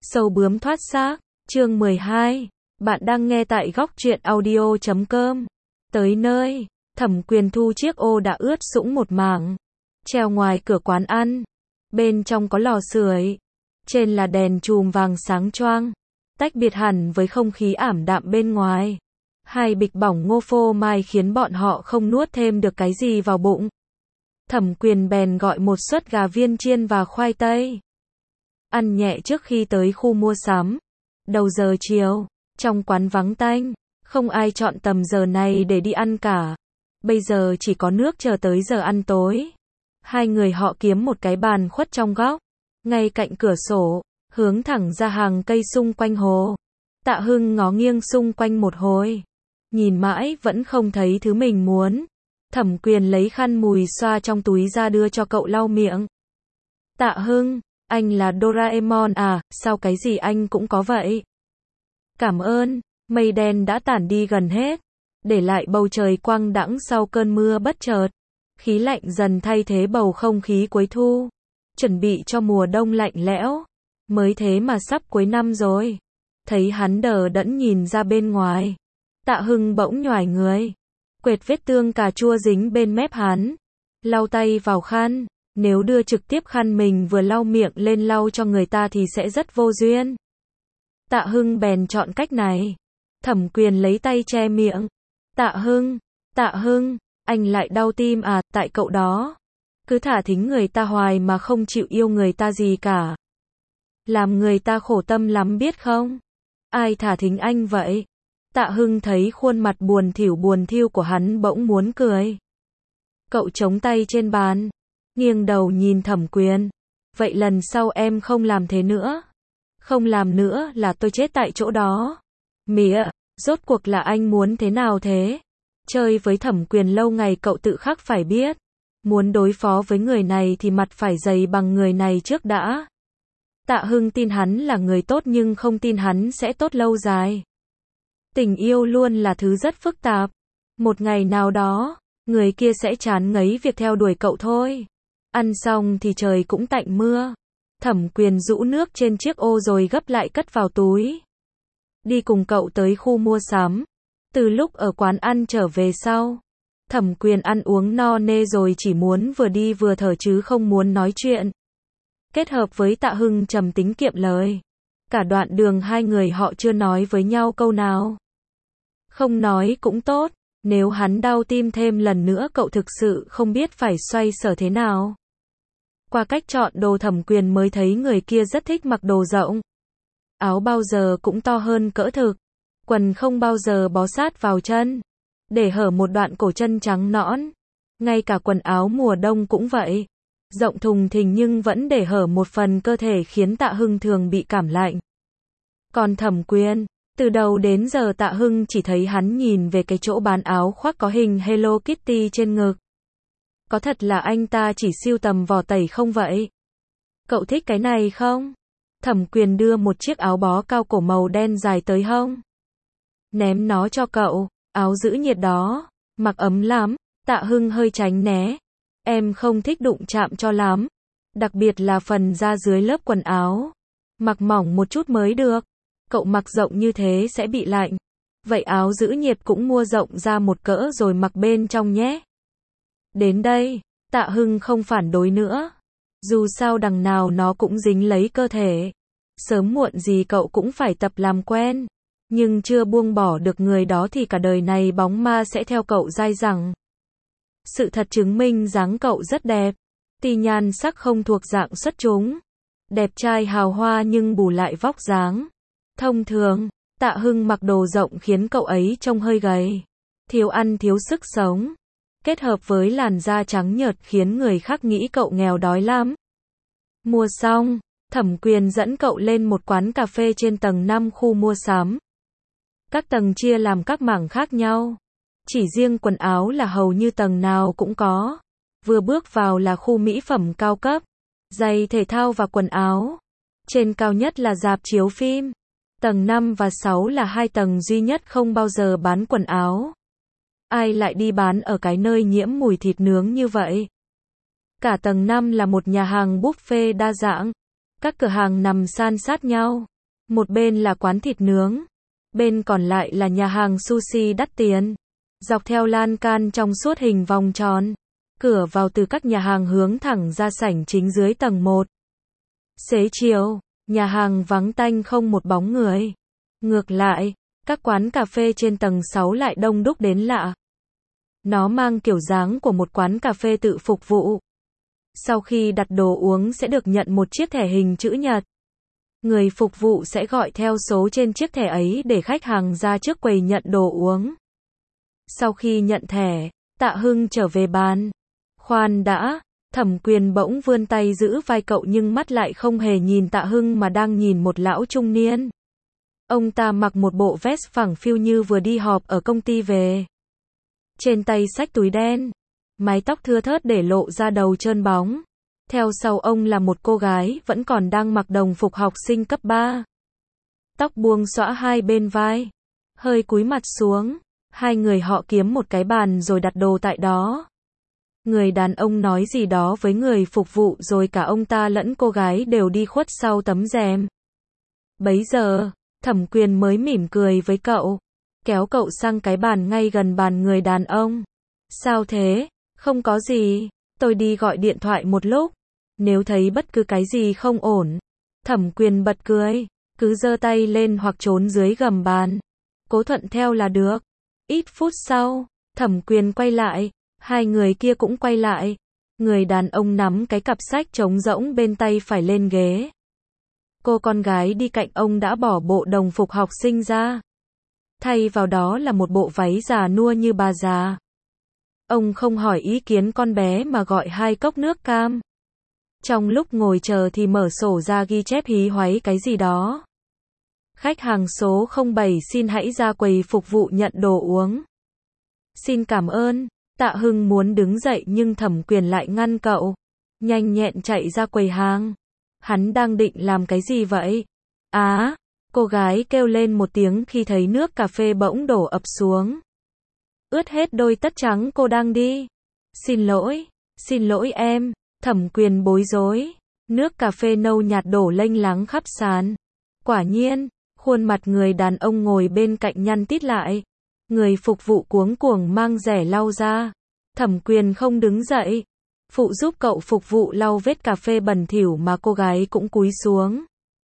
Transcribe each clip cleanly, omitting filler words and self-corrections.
Sâu bướm thoát xác, chương 12. Bạn đang nghe tại góc truyện audio.com. Tới nơi, Thẩm Quyền thu chiếc ô đã ướt sũng một mảng, treo ngoài cửa quán ăn. Bên trong có lò sưởi, trên là đèn chùm vàng sáng choang, tách biệt hẳn với không khí ảm đạm bên ngoài. Hai bịch bỏng ngô phô mai khiến bọn họ không nuốt thêm được cái gì vào bụng. Thẩm Quyền bèn gọi một suất gà viên chiên và khoai tây. Ăn nhẹ trước khi tới khu mua sắm. Đầu giờ chiều, trong quán vắng tanh, không ai chọn tầm giờ này để đi ăn cả. Bây giờ chỉ có nước chờ tới giờ ăn tối. Hai người họ kiếm một cái bàn khuất trong góc, ngay cạnh cửa sổ, hướng thẳng ra hàng cây xung quanh hồ. Tạ Hưng ngó nghiêng xung quanh một hồi, nhìn mãi vẫn không thấy thứ mình muốn. Thẩm Quyền lấy khăn mùi xoa trong túi ra đưa cho cậu lau miệng. Tạ Hưng, anh là Doraemon à, sao cái gì anh cũng có vậy? Cảm ơn. Mây đen đã tản đi gần hết, để lại bầu trời quang đãng sau cơn mưa bất chợt. Khí lạnh dần thay thế bầu không khí cuối thu, chuẩn bị cho mùa đông lạnh lẽo. Mới thế mà sắp cuối năm rồi. Thấy hắn đờ đẫn nhìn ra bên ngoài, Tạ Hưng bỗng nhoài người, quệt vết tương cà chua dính bên mép hắn, lau tay vào khăn. Nếu đưa trực tiếp khăn mình vừa lau miệng lên lau cho người ta thì sẽ rất vô duyên. Tạ Hưng bèn chọn cách này. Thẩm Quyền lấy tay che miệng. Tạ Hưng, anh lại đau tim à, tại cậu đó. Cứ thả thính người ta hoài mà không chịu yêu người ta gì cả. Làm người ta khổ tâm lắm biết không? Ai thả thính anh vậy? Tạ Hưng thấy khuôn mặt buồn thiu của hắn bỗng muốn cười. Cậu chống tay trên bàn, nghiêng đầu nhìn Thẩm Quyền. Vậy lần sau em không làm thế nữa. Không làm nữa là tôi chết tại chỗ đó. Mía, rốt cuộc là anh muốn thế nào thế? Chơi với Thẩm Quyền lâu ngày cậu tự khắc phải biết. Muốn đối phó với người này thì mặt phải dày bằng người này trước đã. Tạ Hưng tin hắn là người tốt nhưng không tin hắn sẽ tốt lâu dài. Tình yêu luôn là thứ rất phức tạp. Một ngày nào đó, người kia sẽ chán ngấy việc theo đuổi cậu thôi. Ăn xong thì trời cũng tạnh mưa. Thẩm Quyền rũ nước trên chiếc ô rồi gấp lại cất vào túi. Đi cùng cậu tới khu mua sắm. Từ lúc ở quán ăn trở về sau, Thẩm Quyền ăn uống no nê rồi chỉ muốn vừa đi vừa thở chứ không muốn nói chuyện. Kết hợp với Tạ Hưng trầm tính kiệm lời, cả đoạn đường hai người họ chưa nói với nhau câu nào. Không nói cũng tốt, nếu hắn đau tim thêm lần nữa cậu thực sự không biết phải xoay sở thế nào. Qua cách chọn đồ Thẩm Quyền mới thấy người kia rất thích mặc đồ rộng. Áo bao giờ cũng to hơn cỡ thực. Quần không bao giờ bó sát vào chân, để hở một đoạn cổ chân trắng nõn. Ngay cả quần áo mùa đông cũng vậy. Rộng thùng thình nhưng vẫn để hở một phần cơ thể khiến Tạ Hưng thường bị cảm lạnh. Còn Thẩm Quyền, từ đầu đến giờ Tạ Hưng chỉ thấy hắn nhìn về cái chỗ bán áo khoác có hình Hello Kitty trên ngực. Có thật là anh ta chỉ sưu tầm vỏ tẩy không vậy? Cậu thích cái này không? Thẩm Quyền đưa một chiếc áo bó cao cổ màu đen dài tới hông. Ném nó cho cậu, áo giữ nhiệt đó, mặc ấm lắm. Tạ Hưng hơi tránh né. Em không thích đụng chạm cho lắm. Đặc biệt là phần da dưới lớp quần áo. Mặc mỏng một chút mới được. Cậu mặc rộng như thế sẽ bị lạnh. Vậy áo giữ nhiệt cũng mua rộng ra một cỡ rồi mặc bên trong nhé. Đến đây, Tạ Hưng không phản đối nữa. Dù sao đằng nào nó cũng dính lấy cơ thể. Sớm muộn gì cậu cũng phải tập làm quen. Nhưng chưa buông bỏ được người đó thì cả đời này bóng ma sẽ theo cậu dai dẳng. Sự thật chứng minh dáng cậu rất đẹp. Tuy nhan sắc không thuộc dạng xuất chúng. Đẹp trai hào hoa nhưng bù lại vóc dáng thông thường. Tạ Hưng mặc đồ rộng khiến cậu ấy trông hơi gầy, thiếu ăn thiếu sức sống. Kết hợp với làn da trắng nhợt khiến người khác nghĩ cậu nghèo đói lắm. Mua xong, Thẩm Quyền dẫn cậu lên một quán cà phê trên tầng 5 khu mua sắm. Các tầng chia làm các mảng khác nhau. Chỉ riêng quần áo là hầu như tầng nào cũng có. Vừa bước vào là khu mỹ phẩm cao cấp, giày thể thao và quần áo. Trên cao nhất là rạp chiếu phim. Tầng 5 và 6 là hai tầng duy nhất không bao giờ bán quần áo. Ai lại đi bán ở cái nơi nhiễm mùi thịt nướng như vậy? Cả tầng 5 là một nhà hàng buffet đa dạng. Các cửa hàng nằm san sát nhau, Một bên là quán thịt nướng, bên còn lại là nhà hàng sushi đắt tiền. Dọc theo lan can trong suốt hình vòng tròn, cửa vào từ các nhà hàng hướng thẳng ra sảnh chính dưới tầng 1. Xế chiều, nhà hàng vắng tanh không một bóng người. Ngược lại, các quán cà phê trên tầng 6 lại đông đúc đến lạ. Nó mang kiểu dáng của một quán cà phê tự phục vụ. Sau khi đặt đồ uống sẽ được nhận một chiếc thẻ hình chữ nhật. Người phục vụ sẽ gọi theo số trên chiếc thẻ ấy để khách hàng ra trước quầy nhận đồ uống. Sau khi nhận thẻ, Tạ Hưng trở về bàn. Khoan đã, Thẩm Quyền bỗng vươn tay giữ vai cậu nhưng mắt lại không hề nhìn Tạ Hưng mà đang nhìn một lão trung niên. Ông ta mặc một bộ vest phẳng phiu như vừa đi họp ở công ty về. Trên tay xách túi đen, mái tóc thưa thớt để lộ ra đầu trơn bóng. Theo sau ông là một cô gái vẫn còn đang mặc đồng phục học sinh cấp 3. Tóc buông xõa hai bên vai, hơi cúi mặt xuống. Hai người họ kiếm một cái bàn rồi đặt đồ tại đó. Người đàn ông nói gì đó với người phục vụ rồi cả ông ta lẫn cô gái đều đi khuất sau tấm rèm. Bấy giờ, Thẩm Quyền mới mỉm cười với cậu, kéo cậu sang cái bàn ngay gần bàn người đàn ông. Sao thế? Không có gì, tôi đi gọi điện thoại một lúc. Nếu thấy bất cứ cái gì không ổn. Thẩm Quyền bật cười, cứ giơ tay lên hoặc trốn dưới gầm bàn. Cố thuận theo là được. Ít phút sau, Thẩm Quyền quay lại, hai người kia cũng quay lại. Người đàn ông nắm cái cặp sách trống rỗng bên tay phải lên ghế. Cô con gái đi cạnh ông đã bỏ bộ đồng phục học sinh ra. Thay vào đó là một bộ váy già nua như bà già. Ông không hỏi ý kiến con bé mà gọi 2 cốc nước cam. Trong lúc ngồi chờ thì mở sổ ra ghi chép hí hoáy cái gì đó. Khách hàng số 07 xin hãy ra quầy phục vụ nhận đồ uống. Xin cảm ơn. Tạ Hưng muốn đứng dậy nhưng Thẩm Quyền lại ngăn cậu. Nhanh nhẹn chạy ra quầy hàng. Hắn đang định làm cái gì vậy? Á, cô gái kêu lên một tiếng khi thấy nước cà phê bỗng đổ ập xuống. Ướt hết đôi tất trắng cô đang đi. Xin lỗi em. Thẩm Quyền bối rối. Nước cà phê nâu nhạt đổ lênh láng khắp sàn. Quả nhiên, khuôn mặt người đàn ông ngồi bên cạnh nhăn tít lại. Người phục vụ cuống cuồng mang rẻ lau ra. Thẩm Quyền không đứng dậy. Phụ giúp cậu phục vụ lau vết cà phê bẩn thỉu mà cô gái cũng cúi xuống.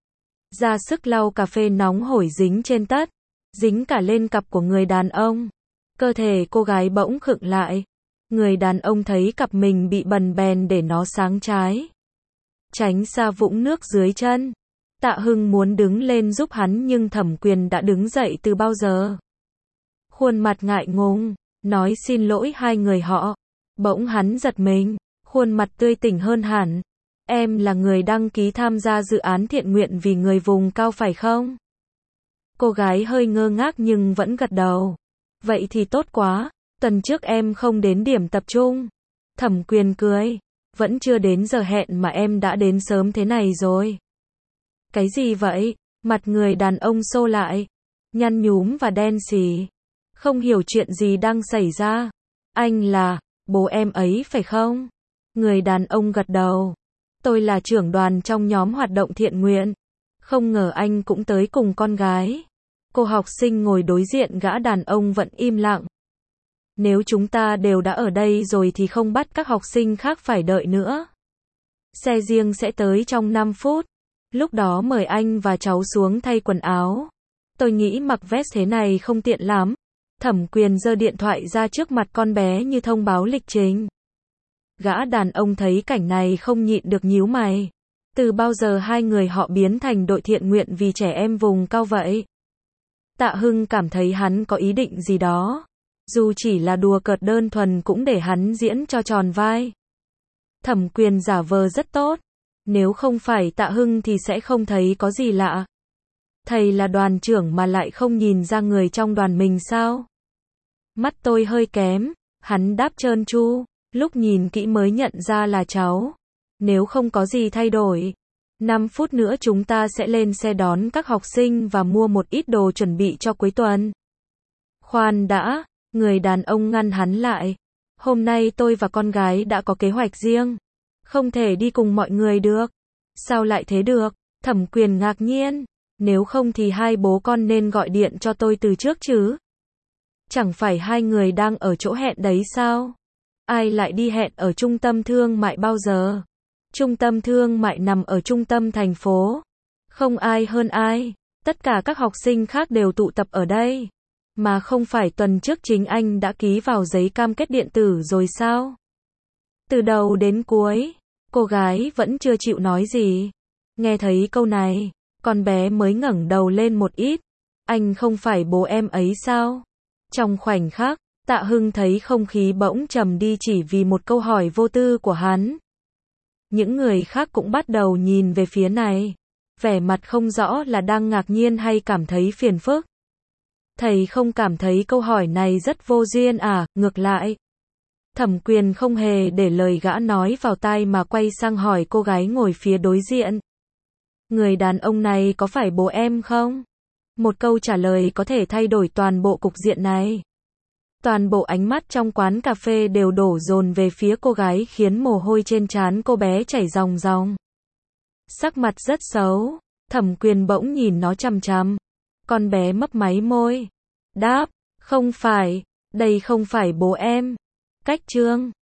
Ra sức lau cà phê nóng hổi dính trên tất. Dính cả lên cặp của người đàn ông. Cơ thể cô gái bỗng khựng lại. Người đàn ông thấy cặp mình bị bần bèn để nó sáng trái. Tránh xa vũng nước dưới chân. Tạ Hưng muốn đứng lên giúp hắn nhưng Thẩm Quyền đã đứng dậy từ bao giờ. Khuôn mặt ngại ngùng, nói xin lỗi hai người họ. Bỗng hắn giật mình, khuôn mặt tươi tỉnh hơn hẳn. Em là người đăng ký tham gia dự án thiện nguyện vì người vùng cao phải không? Cô gái hơi ngơ ngác nhưng vẫn gật đầu. Vậy thì tốt quá, tuần trước em không đến điểm tập trung. Thẩm Quyền cười, vẫn chưa đến giờ hẹn mà em đã đến sớm thế này rồi. Cái gì vậy? Mặt người đàn ông xô lại, nhăn nhúm và đen xì. Không hiểu chuyện gì đang xảy ra. Anh là bố em ấy phải không? Người đàn ông gật đầu. Tôi là trưởng đoàn trong nhóm hoạt động thiện nguyện. Không ngờ anh cũng tới cùng con gái. Cô học sinh ngồi đối diện gã đàn ông vẫn im lặng. Nếu chúng ta đều đã ở đây rồi thì không bắt các học sinh khác phải đợi nữa. Xe riêng sẽ tới trong 5 phút. Lúc đó mời anh và cháu xuống thay quần áo. Tôi nghĩ mặc vest thế này không tiện lắm. Thẩm Quyền giơ điện thoại ra trước mặt con bé như thông báo lịch trình. Gã đàn ông thấy cảnh này không nhịn được nhíu mày. Từ bao giờ hai người họ biến thành đội thiện nguyện vì trẻ em vùng cao vậy? Tạ Hưng cảm thấy hắn có ý định gì đó. Dù chỉ là đùa cợt đơn thuần cũng để hắn diễn cho tròn vai. Thẩm Quyền giả vờ rất tốt. Nếu không phải Tạ Hưng thì sẽ không thấy có gì lạ. Thầy là đoàn trưởng mà lại không nhìn ra người trong đoàn mình sao? Mắt tôi hơi kém, hắn đáp trơn tru, lúc nhìn kỹ mới nhận ra là cháu. Nếu không có gì thay đổi, 5 phút nữa chúng ta sẽ lên xe đón các học sinh và mua một ít đồ chuẩn bị cho cuối tuần. Khoan đã, người đàn ông ngăn hắn lại. Hôm nay tôi và con gái đã có kế hoạch riêng. Không thể đi cùng mọi người được. Sao lại thế được? Thẩm Quyền ngạc nhiên. Nếu không thì hai bố con nên gọi điện cho tôi từ trước chứ. Chẳng phải hai người đang ở chỗ hẹn đấy sao? Ai lại đi hẹn ở trung tâm thương mại bao giờ? Trung tâm thương mại nằm ở trung tâm thành phố. Không ai hơn ai. Tất cả các học sinh khác đều tụ tập ở đây. Mà không phải tuần trước chính anh đã ký vào giấy cam kết điện tử rồi sao? Từ đầu đến cuối, cô gái vẫn chưa chịu nói gì. Nghe thấy câu này, con bé mới ngẩng đầu lên một ít. Anh không phải bố em ấy sao? Trong khoảnh khắc, Tạ Hưng thấy không khí bỗng trầm đi chỉ vì một câu hỏi vô tư của hắn. Những người khác cũng bắt đầu nhìn về phía này. Vẻ mặt không rõ là đang ngạc nhiên hay cảm thấy phiền phức. Thầy không cảm thấy câu hỏi này rất vô duyên à? Ngược lại, Thẩm Quyền không hề để lời gã nói vào tai mà quay sang hỏi cô gái ngồi phía đối diện. Người đàn ông này có phải bố em không? Một câu trả lời có thể thay đổi toàn bộ cục diện này. Toàn bộ ánh mắt trong quán cà phê đều đổ dồn về phía cô gái khiến mồ hôi trên trán cô bé chảy ròng ròng. Sắc mặt rất xấu, Thẩm Quyền bỗng nhìn nó chằm chằm. Con bé mấp máy môi. Đáp, không phải, đây không phải bố em. Cách Trương.